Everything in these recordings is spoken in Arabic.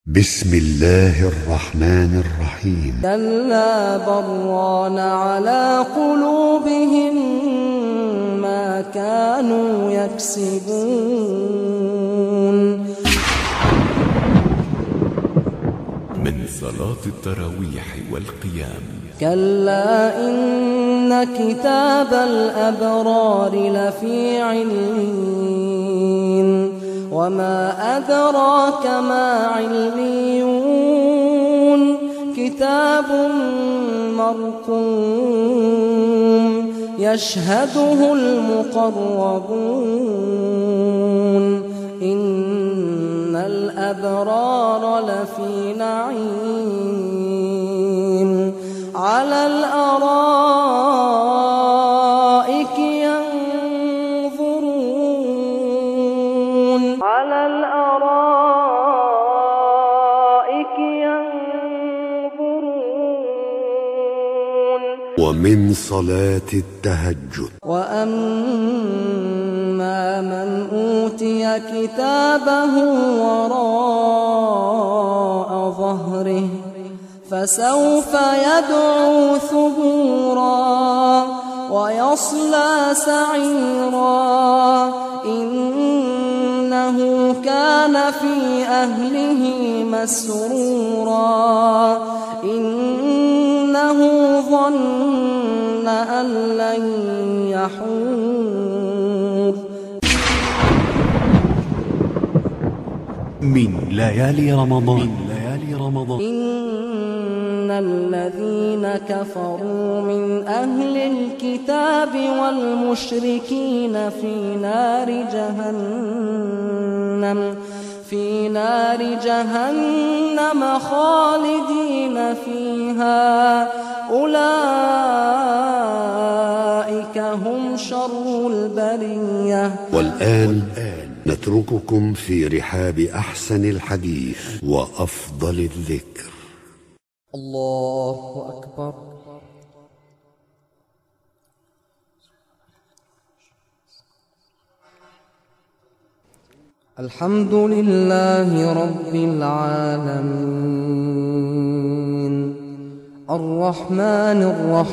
بسم الله الرحمن الرحيم. كلا بران على قلوبهم ما كانوا يكسبون. من صلاة التراويح والقيام. كلا إن كتاب الأبرار لفي عليين وما أدراك ما عليون كتاب مرقوم يشهده المقربون إن الأبرار لفي نعيم على الأرائك ينظرون ومن صلاة التهجد. وأما من أوتي كتابه وراء ظهره فسوف يدعو ثبورا ويصلى سعيرا إنه كان في أهله مسرورا إنه ظن أن لن يحور. من ليالي رمضان. إن الذين كفروا من أهل الكتاب والمشركين في نار جهنم خالدين فيها أولئك هم شر البرية. والآن نترككم في رحاب أحسن الحديث وأفضل الذكر. الله أكبر. الحمد لله رب العالمين الرحمن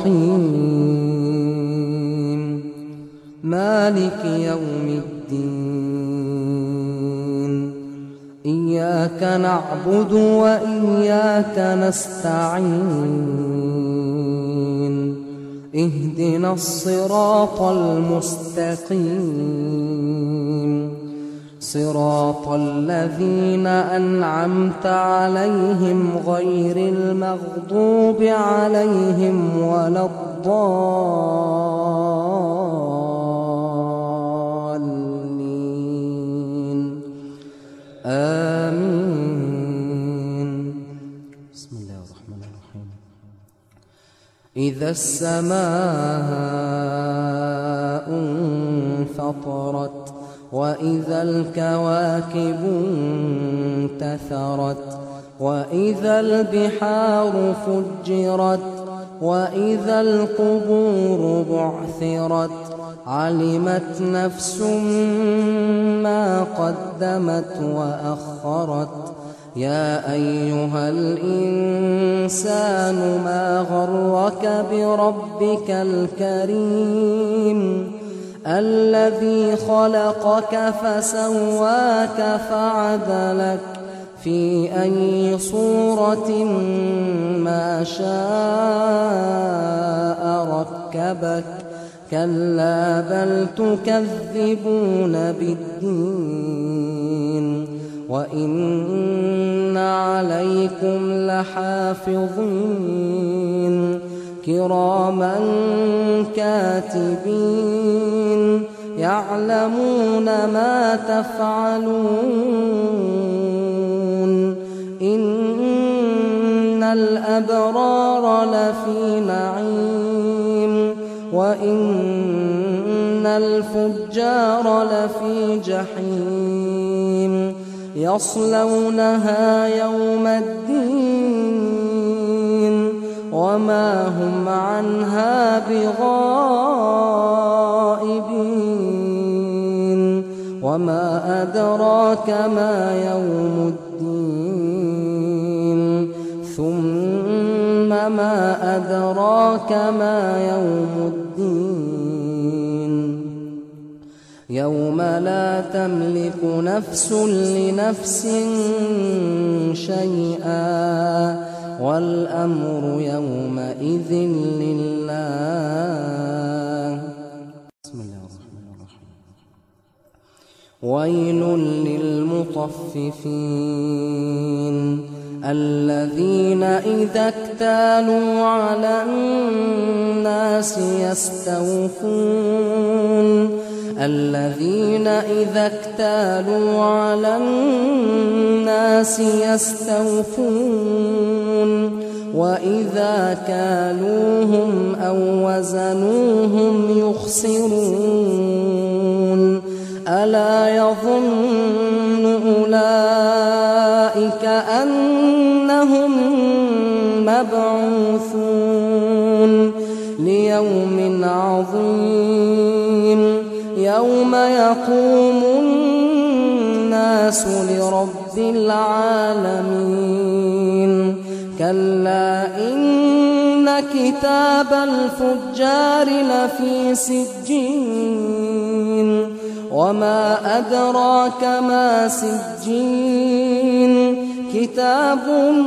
الرحيم مالك يوم الدين إياك نعبد وإياك نستعين اهدنا الصراط المستقيم صراط الذين أنعمت عليهم غير المغضوب عليهم ولا الضالين آمين. بسم الله الرحمن الرحيم. إذا السماء انفطرت وإذا الكواكب انتثرت وإذا البحار فجرت وإذا القبور بعثرت علمت نفس ما قدمت وأخرت. يا أيها الإنسان ما غرك بربك الكريم الذي خلقك فسواك فعدلك في أي صورة ما شاء ركبك. كلا بل تكذبون بالدين وإن عليكم لحافظين كراما كاتبين يعلمون ما تفعلون. إن الأبرار لفي نعيم وإن الفجار لفي جحيم يصلونها يوم الدين وما هم عنها بغائبين. وما أدراك ما يوم الدين أدراك ما يوم الدين يوم لا تملك نفس لنفس شيئا والأمر يومئذ لله. بسم الله الرحمن الرحيم. ويل للمطففين الذين إذا اكتالوا على الناس يستوفون الذين إذا اكتالوا على الناس يستوفون وإذا كالوهم أو وزنوهم يخسرون ألا يظن أولئك أنهم مبعوثون ليوم عظيم يوم يقوم الناس لرب العالمين. كلا إن كتاب الفجار لفي سجين وما أدراك ما سجين كتاب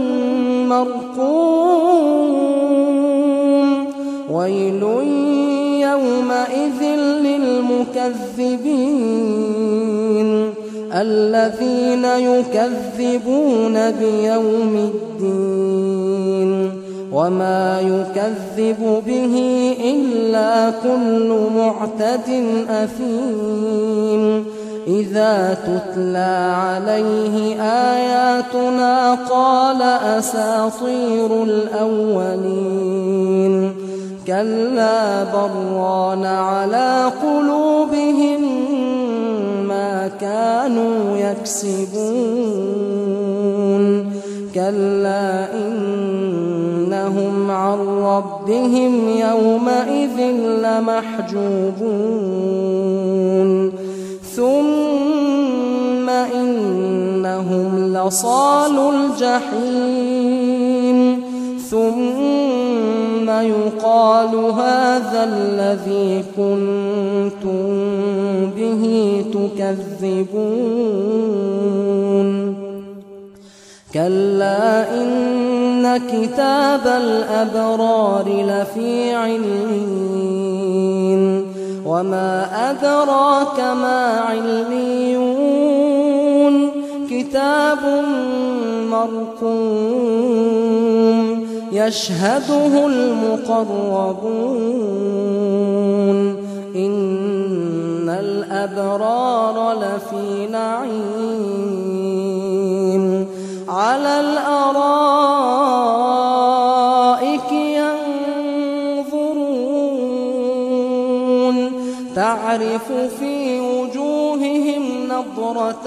مرقوم ويل يومئذ للمكذبين الذين يكذبون بيوم الدين وما يكذب به إلا كل معتد أثيم إذا تتلى عليه آياتنا قال أساطير الأولين كلا بران على قلوبهم ما كانوا يكسبون كلا إنهم عن ربهم يومئذ لمحجوبون ثم إنهم لصالو الجحيم ثم يقال هذا الذي كنتم به تكذبون كلا إن كتاب الأبرار لفي عليين وما أدراك ما عليون كتاب مرقوم يشهده المقربون إن الأبرار لفي نعيم على الأرائك ينظرون تعرف في وجوههم نضرة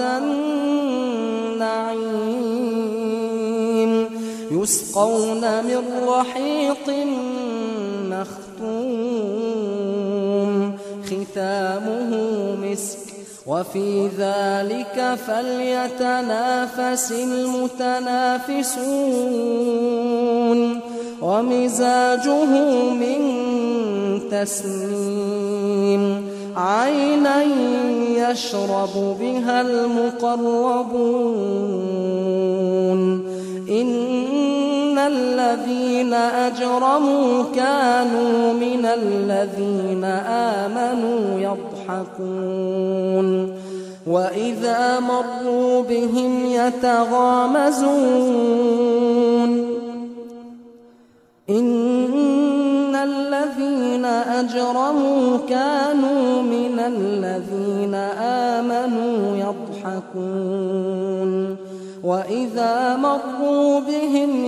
النعيم يسقون من رحيق مختوم ختامه مسك وفي ذلك فليتنافس المتنافسون ومزاجه من تسنيم عينا يشرب بها المقربون إن الذين أجرموا كانوا من الذين آمنوا يضحكون وإذا مروا بهم يتغامزون إن الذين أجرموا كانوا من الذين آمنوا يضحكون وإذا مروا بهم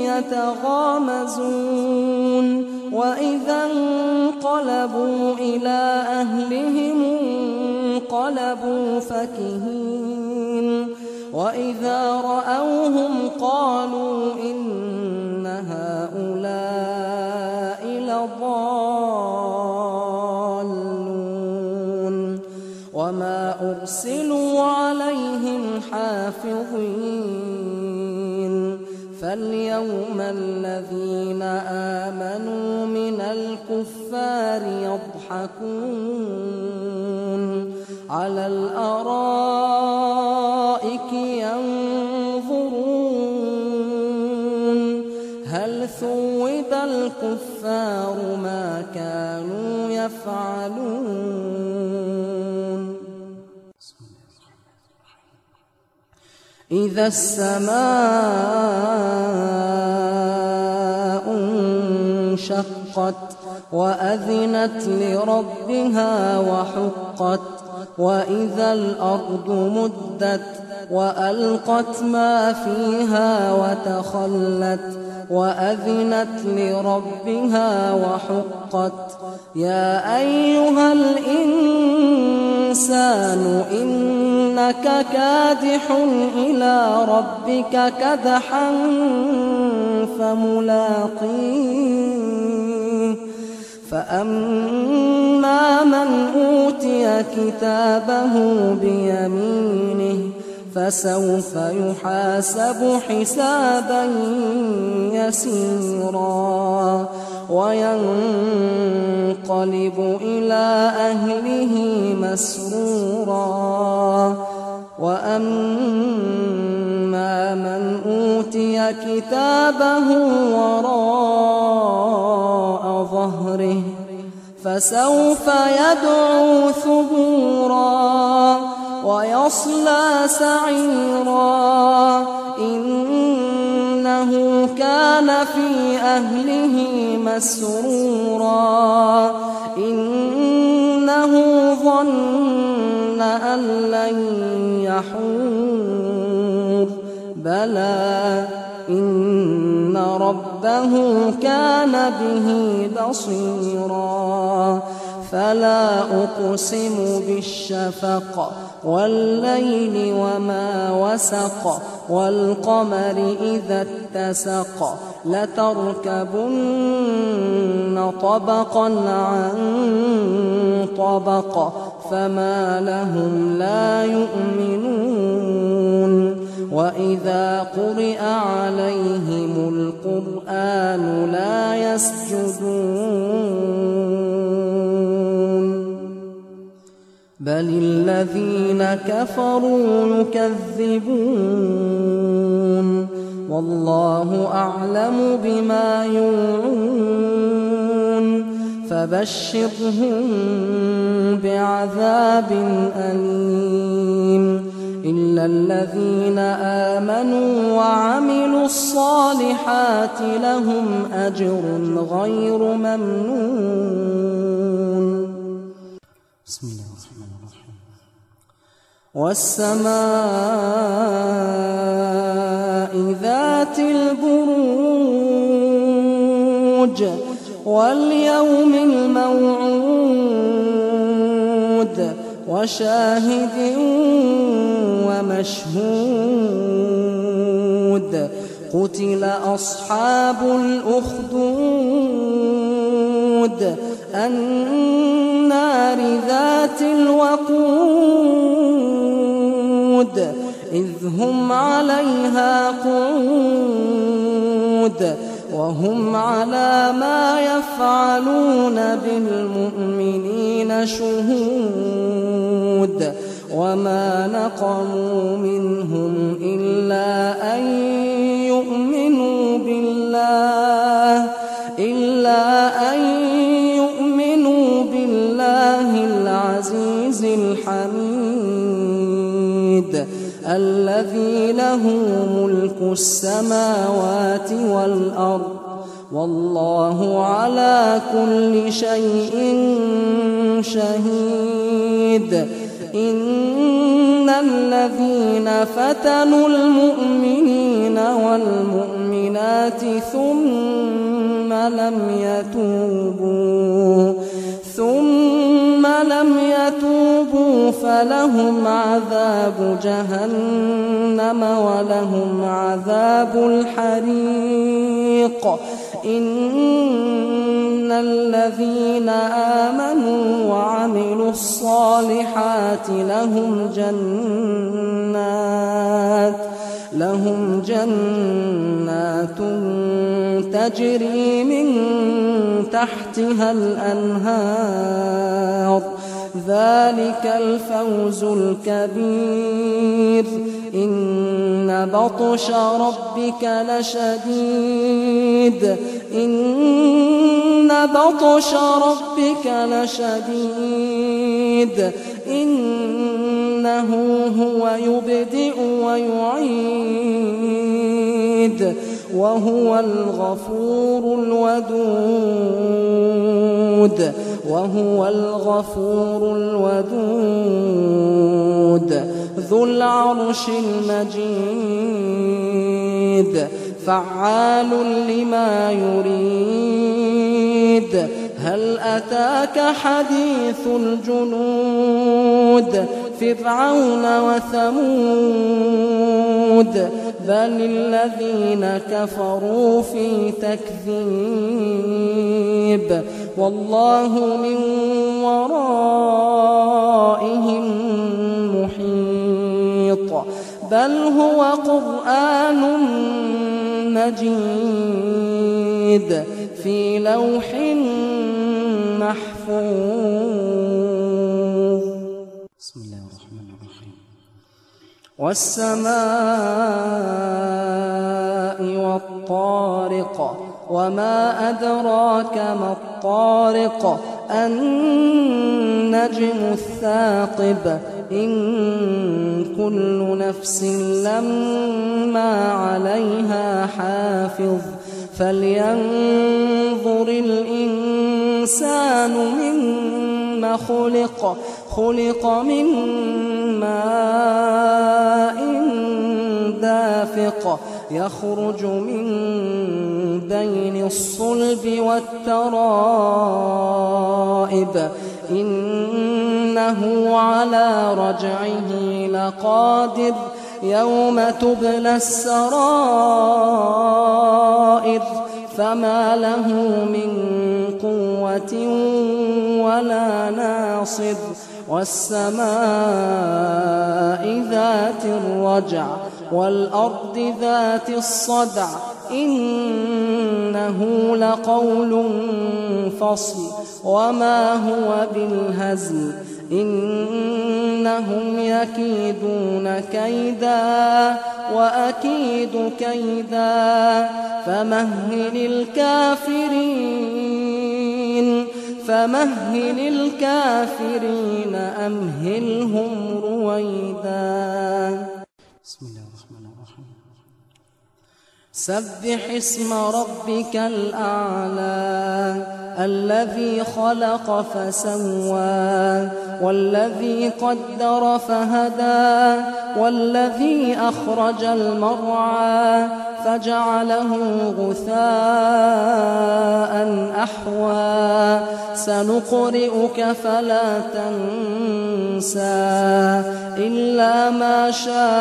يتغامزون وإذا انقلبوا إلى أهلهم انقلبوا فكهين وإذا رأوهم قالوا إن هؤلاء لضالون وما أرسلوا عليهم حافظين فاليوم الذين آمنوا من الكفار يضحكون على الأرائك ينظرون هل ثوب الكفار ما كانوا يفعلون إذا السماء انشقت وأذنت لربها وحقت وإذا الأرض مدت وألقت ما فيها وتخلت وأذنت لربها وحقت يا أيها الإنسان إنك كادح إلى ربك كدحا فملاقيه فأما من أوتي كتابه بيمينه فسوف يحاسب حسابا يسيرا وينقلب إلى أهله مسرورا وأما من أوتي كتابه وراء ظهره فسوف يدعو ثبورا ويصلى سعيرا إنه كان في أهله مسرورا إنه ظن أن لن يحور بلى إن ربه كان به بصيرا فلا أقسم بالشفق والليل وما وسق والقمر إذا اتسق لتركبن طبقا عن طبق فما لهم لا يؤمنون وإذا قرئ عليهم القرآن لا يسجدون بل الذين كفروا يكذبون والله أعلم بما يوعون فبشرهم بعذاب أليم إلا الذين آمنوا وعملوا الصالحات لهم أجر غير ممنون بسم الله الرحمن الرحيم والسماء ذات البروج واليوم الموعود وشاهد ومشهود قتل أصحاب الأخدود النار ذات الوقود إذ هم عليها قعود وهم على ما يفعلون بالمؤمنين شهود وما نقموا منهم إلا أن يؤمنوا بالله العزيز الحميد الذي له ملك السماوات والأرض والله على كل شيء شهيد إن الذين فتنوا المؤمنين والمؤمنات ثم لم يتوبوا فلهم عذاب جهنم ولهم عذاب الحريق إن الذين آمنوا وعملوا الصالحات لهم جنات جنات تجري من تحتها الأنهار ذلك الفوز الكبير إن بطش ربك لشديد إن بطش ربك لشديد إنه هو يبدئ ويعيد وهو الغفور الودود ذو العرش المجيد فعال لما يريد هل أتاك حديث الجنود فرعون وثمود بل الذين كفروا في تكذيب والله من ورائهم محيط بل هو قرآن مجيد في لوح محفوظ. بسم الله الرحمن الرحيم. والسماء والطارق وما أدراك ما الطارق النجم الثاقب إن كل نفس لما عليها حافظ فلينظر الإنسان مما خلق من ماء دافق يخرج من بين الصلب والترائب إنه على رجعه لقادر يوم تبلى السرائر فما له من قوة ولا ناصر والسماء ذات الرجع والأرض ذات الصدع إنه لقول فصل وما هو بالهزل إنهم يكيدون كيدا وأكيد كيدا فمهل الكافرين أمهلهم رويدا. بسم الله الرحمن الرحيم. سبح اسم ربك الأعلى الذي خلق فسوى والذي قدر فهدى والذي أخرج المرعى فجعله غثاء أحوى سنقرئك فلا تنسى إلا ما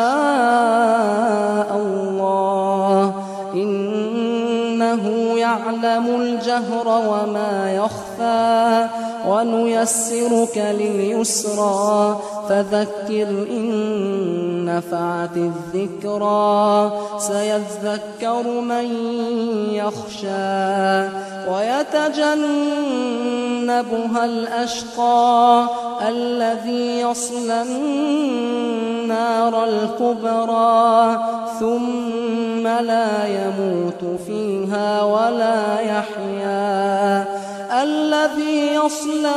شاء الله إنه يعلم الجهر وما يخفى ونيسرك لليسرى فذكر إن نفعت الذكرى سيذكر من يخشى ويتجنبها الأشقى الذي يصلى النار الكبرى ثم لا يموت فيها ولا يحيا الذي يصلى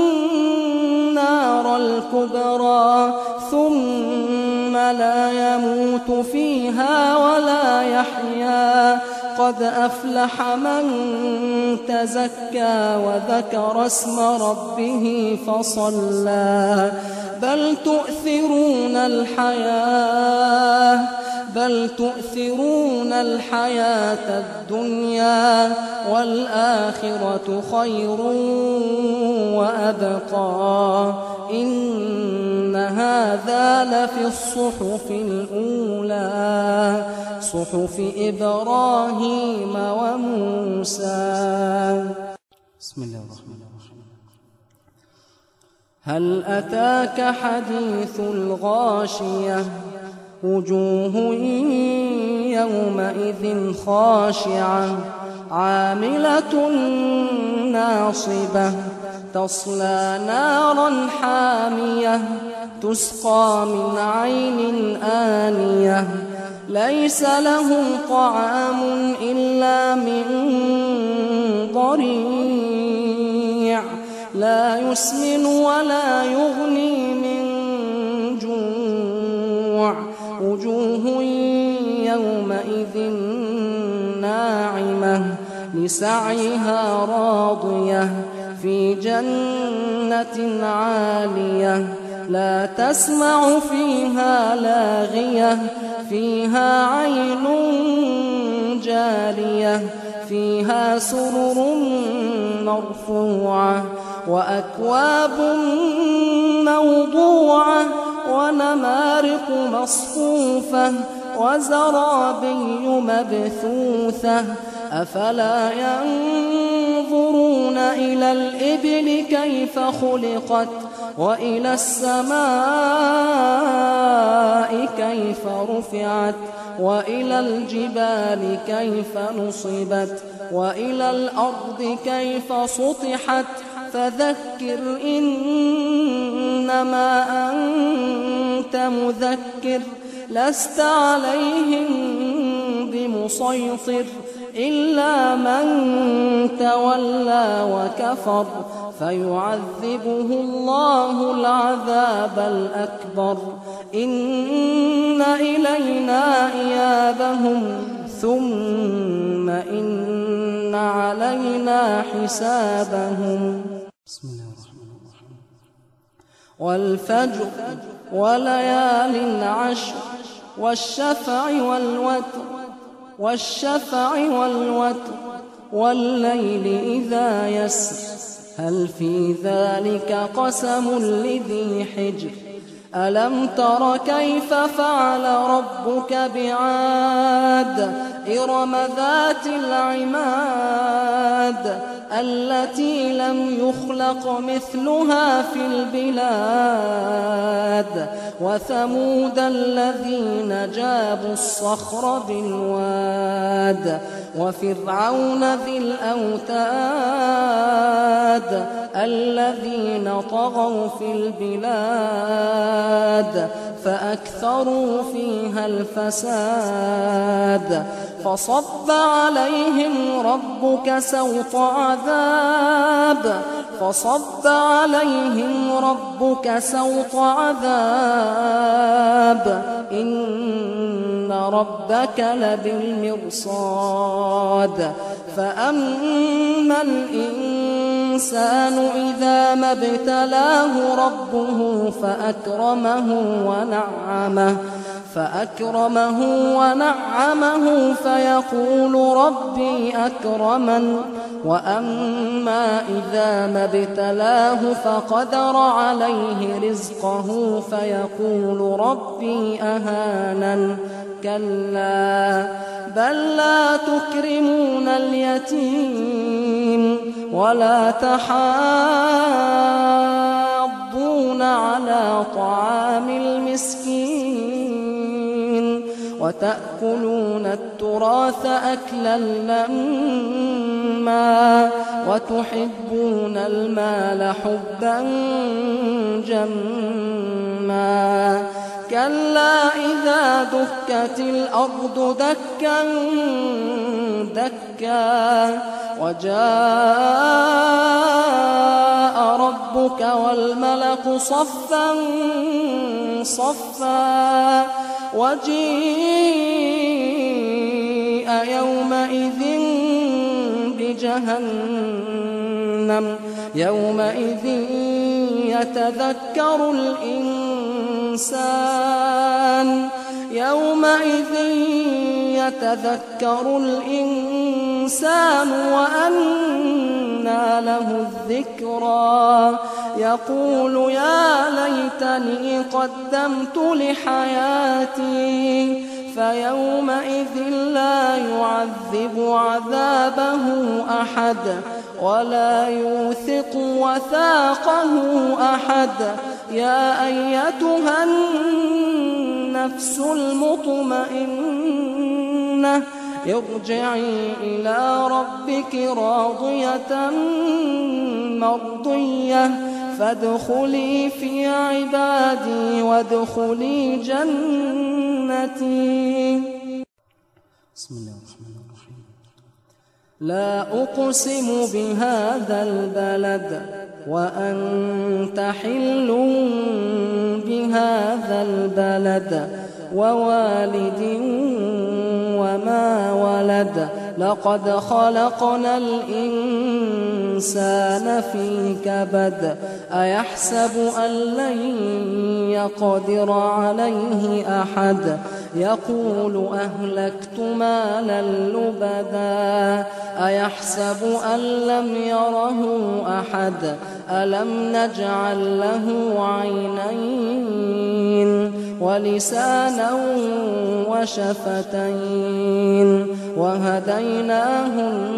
النار الكبرى ثم لا يموت فيها ولا يحيا قد أفلح من تزكى وذكر اسم ربه فصلى بل تؤثرون الحياة الدنيا والآخرة خير وأبقى إن هذا لفي الصحف الأولى صحف إبراهيم وموسى. بسم الله الرحمن الرحيم. هل أتاك حديث الغاشية وجوه يومئذ خاشعة عاملة ناصبة تصلى نارا حامية تسقى من عين آنية ليس لهم طعام إلا من ضريع لا يسمن ولا يغني من جوع وجوه يومئذ ناعمة لسعيها راضية في جنة عالية لا تسمع فيها لاغية فيها عين جارية فيها سرر مرفوعة وأكواب موضوعة ونمارق مصفوفة وزرابي مبثوثة أفلا ينظرون إلى الإبل كيف خلقت وإلى السماء كيف رفعت وإلى الجبال كيف نصبت وإلى الأرض كيف سطحت فذكر إنما أنت مذكر لست عليهم بمسيطر إلا من تولى وكفر فيعذبه الله العذاب الأكبر إن إلينا إيابهم ثم إن علينا حسابهم بسم الله الرحمن الرحيم والفجر وليال عشر والشفع والوتر والليل إذا يسر هل في ذلك قسم لذي حجر ألم تر كيف فعل ربك بعاد إرم ذات العماد التي لم يخلق مثلها في البلاد وثمود الذين جابوا الصخر بالواد وفرعون ذي الأوتاد الذين طغوا في البلاد فأكثروا فيها الفساد فصب عليهم ربك سوط عذاب إن ربك لبالمرصاد فأما الإنسان إذا ما ابتلاه ربه فأكرمه ونعمه فيقول ربي أكرمن وأما إذا ما ابتلاه فقدر عليه رزقه فيقول ربي أهانن كلا بل لا تكرمون اليتيم ولا تحاضون على طعام المسكين وتأكلون التراث أكلا لما وتحبون المال حبا جما كلا إذا دكت الأرض دكا دكا وجاء ربك والملك صفا صفا وجيء يومئذ بجهنم يومئذ يتذكر الإنسان وأنى له الذكرى يقول يا ليتني قدمت لحياتي فيومئذ لا يعذب عذابه أحد ولا يوثق وثاقه أحد يا أيتها النفس النفس المطمئنة ارجعي إلى ربك راضية مرضية فادخلي في عبادي وادخلي جنتي. بسم الله الرحمن الرحيم. لا أقسم بهذا البلد وأنت حل بهذا البلد ووالد وما ولد لقد خلقنا الإنسان في كبد أيحسب أن لن يقدر عليه أحد يقول أهلكت مالا لبدا أيحسب أن لم يره أحد ألم نجعل له عينين ولسانا وشفتين وهديناه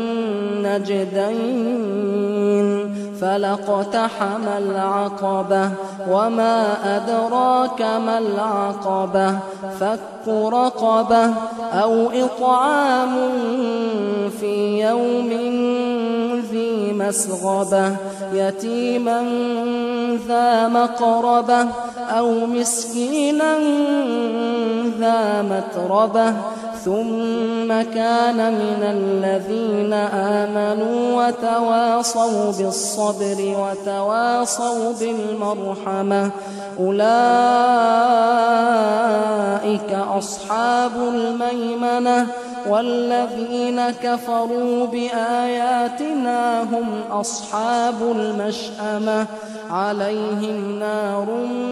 النجدين فلاقتحم العقبة وما أدراك ما العقبة فك رقبة أو إطعام في يوم ذي مسغبة يتيما ذا مقربة أو مسكينا ذا متربة ثم كان من الذين آمنوا وتواصوا بالصبر وتواصوا بالمرحمة أولئك أصحاب الميمنة والذين كفروا بآياتنا هم أصحاب المشأمة عليهم نار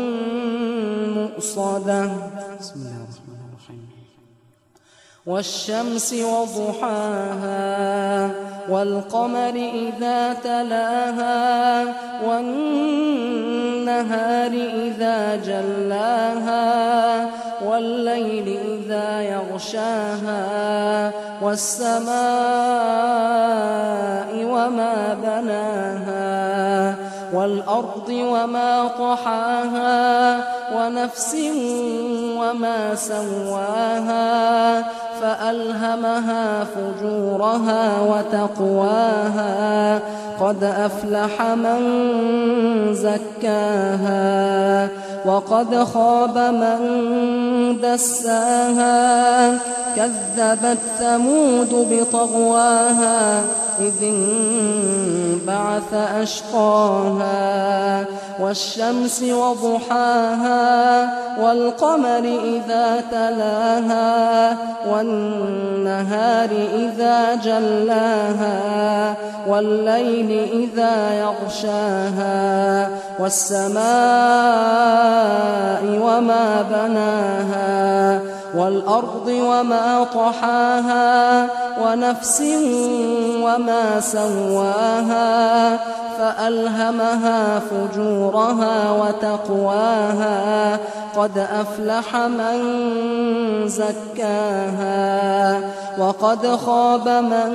مؤصدة. بسم الله الرحمن الرحيم. والشمس وضحاها والقمر إذا تلاها والنهار إذا جلاها والليل إذا يغشاها والسماء وما بناها والأرض وما طحاها ونفس وما سواها فألهمها فجورها وتقواها قد أفلح من زكاها وقد خاب من دساها كذبت ثمود بطغواها إذ انبعث أشقاها والشمس وضحاها والقمر إذا تلاها والنهار إذا جلاها والليل إذا يغشاها والسماء وما بناها والأرض وما طحاها ونفس وما سواها فألهمها فجورها وتقواها قد أفلح من زكاها وقد خاب من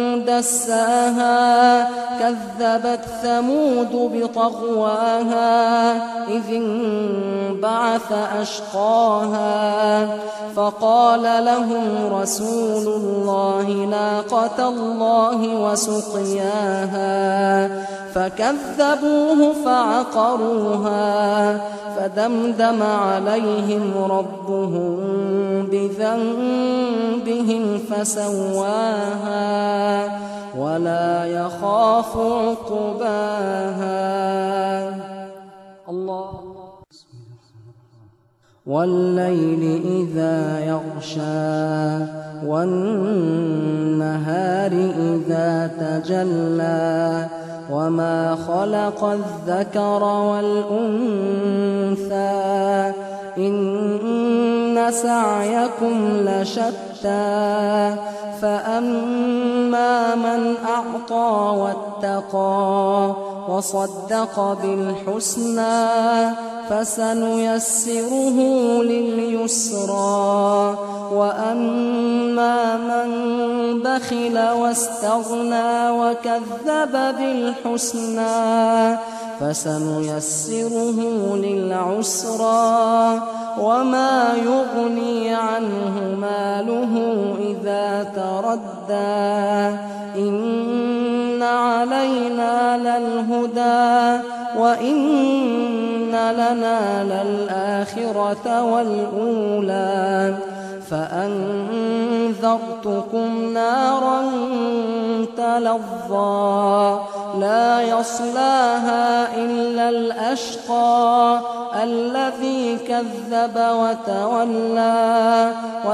دساها كذبت ثمود بطغواها إذ انبعث أشقاها فقال لهم رسول الله ناقة الله وسقياها فكذبوه فعقروها فدمدم عليهم ربهم بذنبهم فسواها ولا يخاف عقباها. الله. والليل إذا يغشى والنهار إذا تجلى وما خلق الذكر والأنثى إن سعيكم لشتى فأما من أعطى واتقى وصدق بالحسنى فسنيسره لليسرى وأما من بخل واستغنى وكذب بالحسنى فسنيسره للعسرى وما يغني عنه ماله إذا تردى إن علينا للهدى وإن لنا للآخرة والأولى فأنذرتكم نارا تلظى لا يصلاها إلا الأشقى الذي كذب وتولى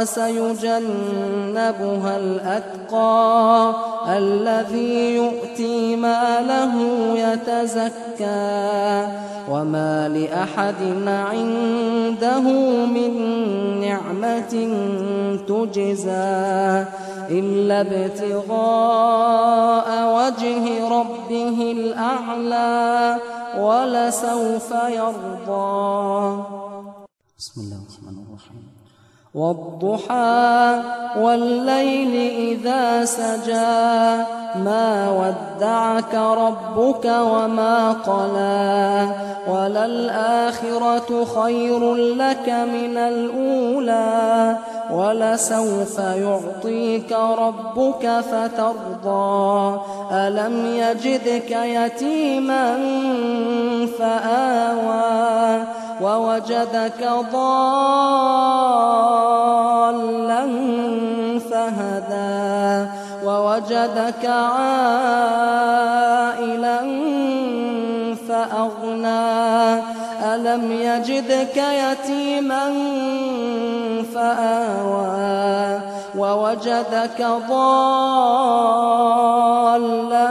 وسيجنبها الأتقى الذي يؤتي ماله يتزكى وما لأحد عنده من نعمة تجزى إلا ابتغاء وجه ربه الأعلى ولسوف يرضى. بسم الله الرحمن الرحيم. والضحى والليل إذا سجى ما ودعك ربك وما قلى وللآخرة خير لك من الأولى ولسوف يعطيك ربك فترضى ألم يجدك يتيما فآوى ووجدك ضالا فهدى ووجدك عائلا فأغنى ألم يجدك يتيما فآوى ووجدك ضالا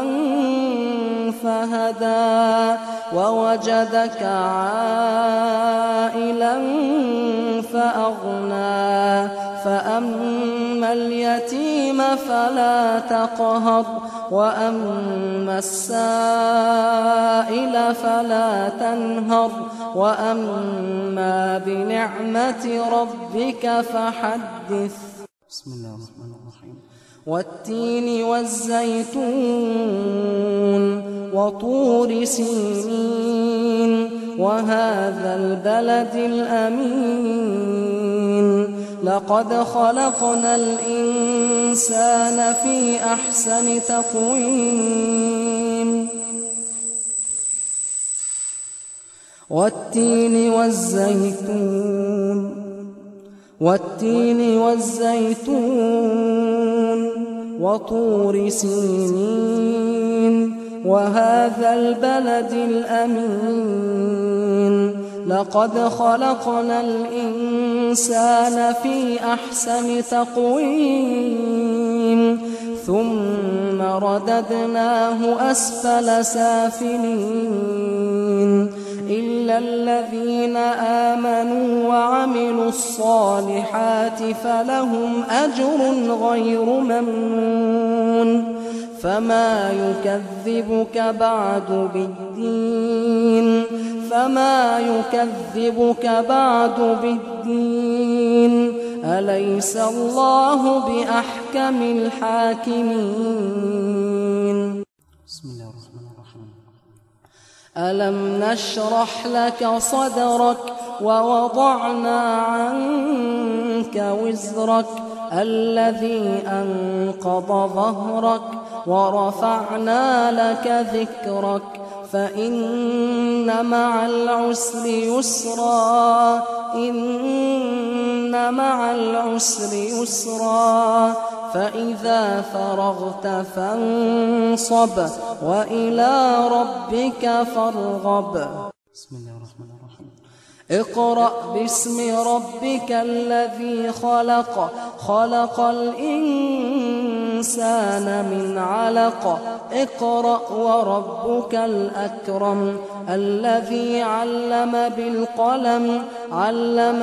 فهدى ووجدك عائلا فأغنى فأما اليتيم فلا تقهر وأما السائل فلا تنهر وأما بنعمة ربك فحدث. بسم الله الرحمن الرحيم. والتين والزيتون وطور سينين وهذا البلد الأمين لقد خلقنا الإنسان في أحسن تقويم. والتين والزيتون وطور سينين وهذا البلد الأمين لقد خلقنا الإنسان في أحسن تقويم ثم رددناه أسفل سافلين إلا الذين آمنوا وعملوا الصالحات فلهم أجر غير ممنون فما يكذبك بعد بالدين أليس الله بأحكم الحاكمين. بسم الله الرحمن الرحيم. ألم نشرح لك صدرك ووضعنا عنك وزرك الذي أنقض ظهرك ورفعنا لك ذكرك فإن مع العسر يسرا إن مع العسر يسرا فإذا فرغت فانصب وإلى ربك فارغب. بسم الله الرحمن الرحيم. اقرأ باسم ربك الذي خلق خلق الإنسان من علق اقرأ وربك الأكرم الذي علم بالقلم علم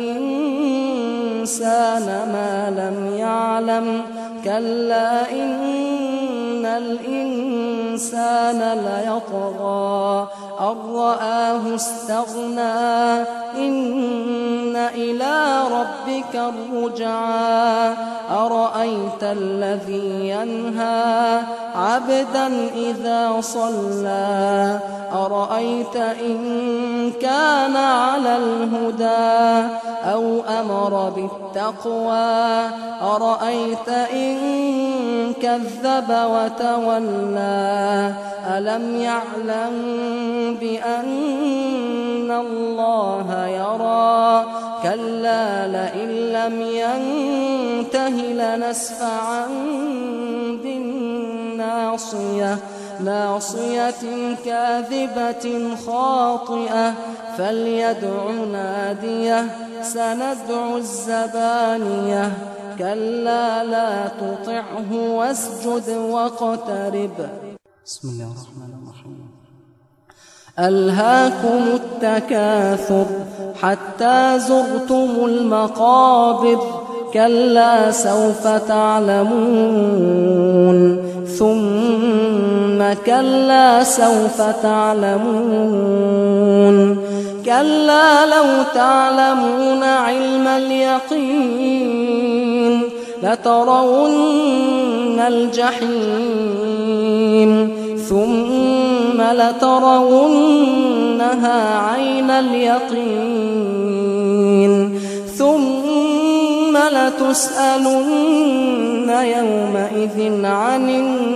الإنسان ما لم يعلم كلا إن الإنسان ليطغى أن رآه استغنى إن إلى ربك الرجعى أرأيت الذي ينهى عبدا إذا صلى أرأيت إن كان على الهدى أو أمر بالتقوى أرأيت إن كذب وتولى ألم يعلم بأن الله يرى كلا لئن لم ينته لنسفعا بالناصية ناصية كاذبة خاطئة فليدع ناديه سندع الزبانية كلا لا تطعه واسجد واقترب. بسم الله الرحمن الرحيم. ألهاكم التكاثر حتى زرتم المقابر كلا سوف تعلمون ثم كلا سوف تعلمون كلا لو تعلمون علم اليقين لترون الجحيم ثم لترونها عين اليقين ثم لتسألن يومئذ عن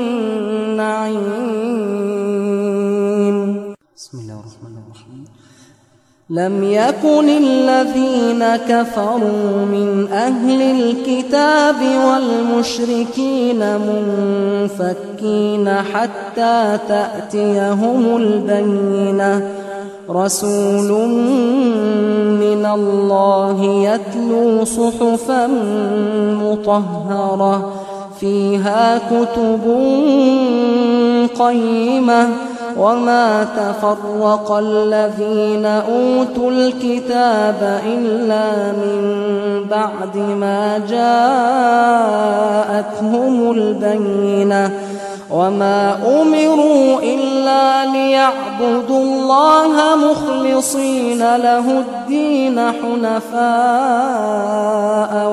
النعيم. بسم الله الرحمن الرحيم. لم يكن الذين كفروا من أهل الكتاب والمشركين منفكين حتى تأتيهم البينة رسول من الله يتلو صحفا مطهرة فيها كتب قيمة وما تفرق الذين أوتوا الكتاب إلا من بعد ما جاءتهم البينة وما أمروا إلا ليعبدوا الله مخلصين له الدين حنفاء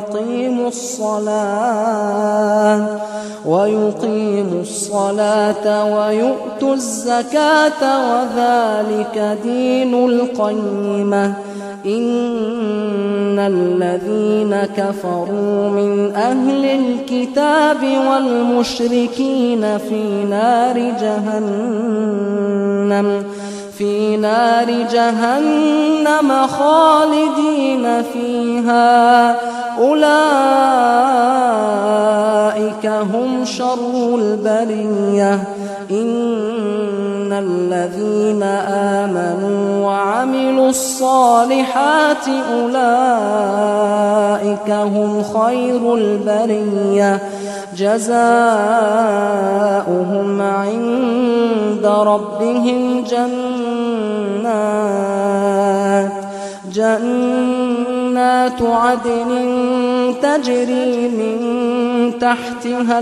ويقيموا الصلاة ويؤتوا الزكاة وذلك دين القيمة. إن الذين كفروا من أهل الكتاب والمشركين في نار جهنم خالدين فيها أولئك هم شر البرية. إن الذين آمنوا وعملوا الصالحات أولئك هم خير البرية جزاؤهم عند ربهم جنات عدن تجري من تحتها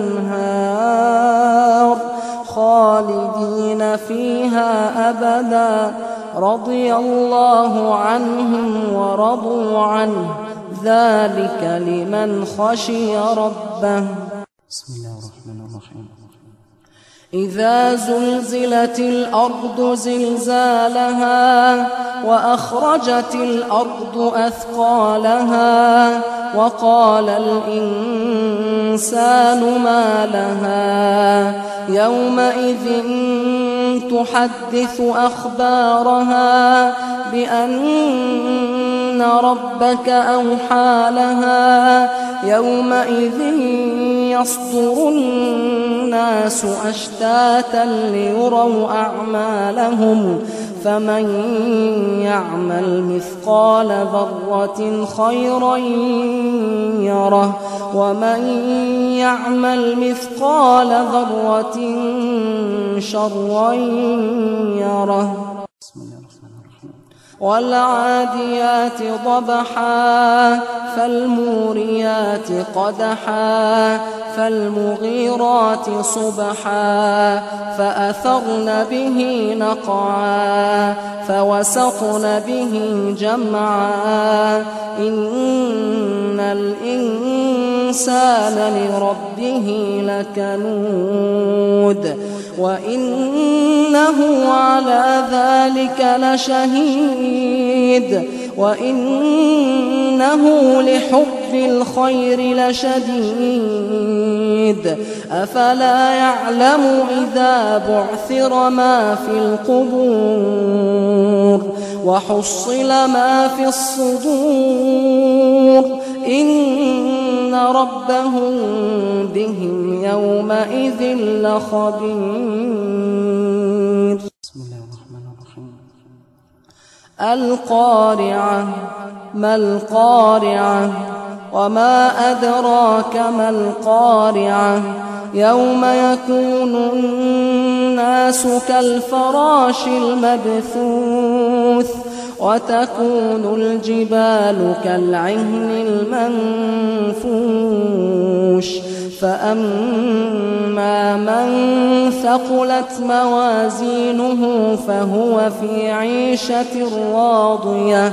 الأنهار خالدين فيها أبدا رضي الله عنهم ورضوا عنه ذلك لمن خشي ربه. بسم الله الرحمن الرحيم. إذا زلزلت الأرض زلزالها وأخرجت الأرض أثقالها وقال الإنسان ما لها يومئذ تحدث أخبارها بأن ربك أوحى لها يومئذ يصدر الناس أشتاتا ليروا أعمالهم فمن يعمل مثقال ذرة خيرا يره ومن يعمل مثقال ذرة شرا يره. بسم الله الرحمن الرحيم. والعاديات ضبحا فالموريات قدحا فالمغيرات صبحا فأثرن به نقعا فوسطن به جمعا إن الإنسان لربه لكنود وإنه على ذلك لشهيد وإنه لحب الخير لشديد أفلا يعلم إذا بعثر ما في القبور وحصل ما في الصدور إن ربهم بهم يومئذ لخبير. بسم الله الرحمن الرحيم. القارعة ما القارعة وما أدراك ما القارعة يوم يكون الناس كالفراش المبثوث وتكون الجبال كالعهن المنفوش فأما من ثقلت موازينه فهو في عيشة راضية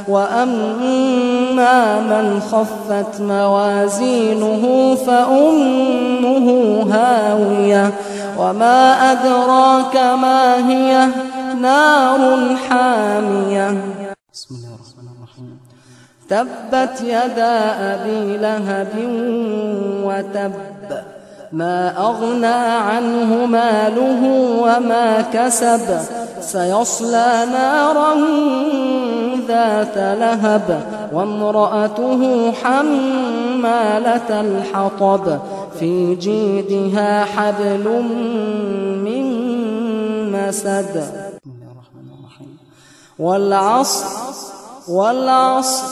وأما من خفت موازينه فأمه هاوية وما أدراك ما هي نار حامية. بسم الله الرحمن الرحيم. تبت يدا أبي لهب وتب ما أغنى عنه ماله وما كسب سيصلى نارا ذات لهب وامرأته حمالة الحطب في جيدها حبل من مسد. والعصر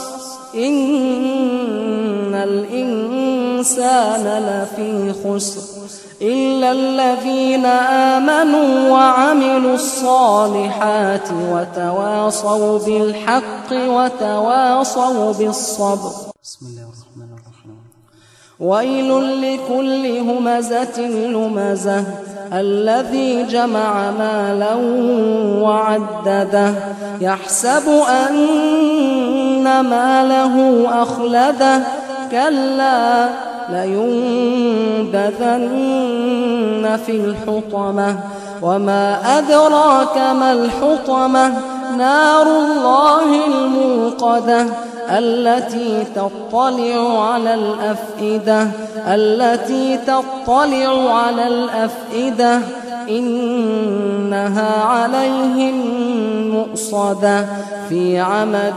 إن الإنسان لفي خسر إلا الذين آمنوا وعملوا الصالحات وتواصوا بالحق وتواصوا بالصبر. بسم الله الرحمن الرحيم. ويل لكل همزة لمزة الذي جمع مالا وعدده يحسب أن ماله أخلده كلا لينبذن في الحطمة وما أدراك ما الحطمة نار الله الموقدة التي تطلع على الأفئدة إنها عليهم مؤصدة في عمد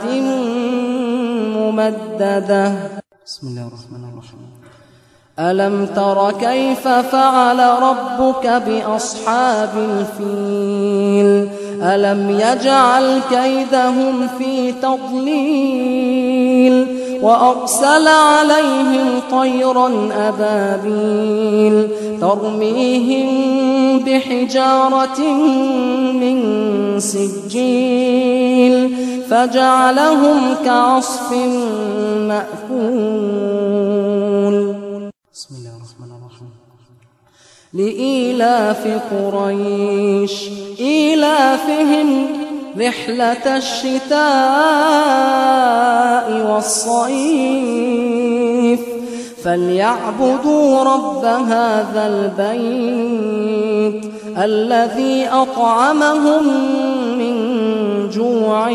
ممددة. بسم الله الرحمن الرحيم. ألم تر كيف فعل ربك بأصحاب الفيل ألم يجعل كيدهم في تضليل وأرسل عليهم طيرا أبابيل ترميهم بحجارة من سجيل فجعلهم كعصف مأكول. بسم الله الرحمن الرحيم. لإيلاف قريش إيلافهم رحلة الشتاء والصيف فليعبدوا رب هذا البيت الذي أطعمهم من جوع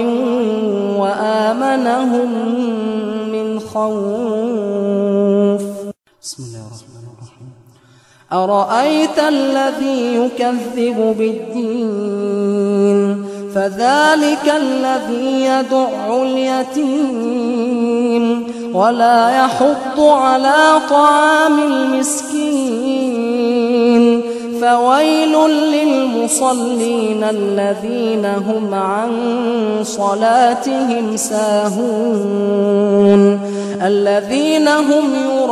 وآمنهم من خوف. بسم الله الرحمن الرحيم. أرأيت الذي يكذب بالدين فذلك الذي يدع اليتيم ولا يحض على طعام المسكين فويل للمصلين الذين هم عن صلاتهم ساهون الذين هم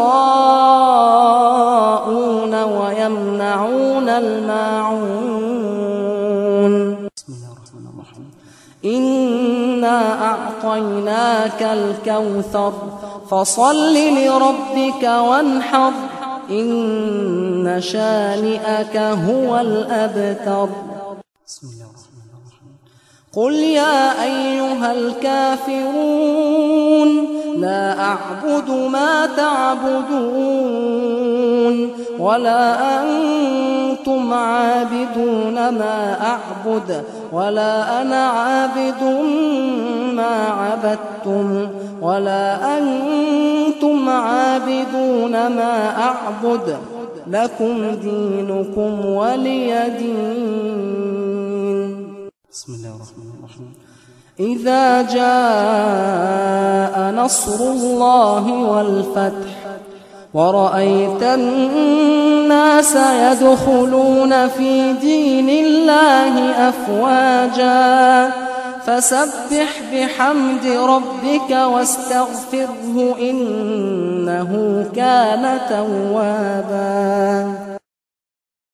يراءون ويمنعون الماعون. بسم الله الرحمن الرحيم. إن أعطيناك الكوثر فصل لربك وانحر إن شانئك هو الأبتر. بسم الله الرحمن الرحيم. قل يا أيها الكافرون لا أعبد ما تعبدون ولا أنتم عابدون ما أعبد ولا أنا عابد ما عبدتم ولا أنتم عابدون ما أعبد لكم دينكم ولي دين. بسم الله الرحمن الرحيم. إذا جاء نصر الله والفتح ورأيت الناس يدخلون في دين الله أفواجا فسبح بحمد ربك واستغفره إنه كان توابا.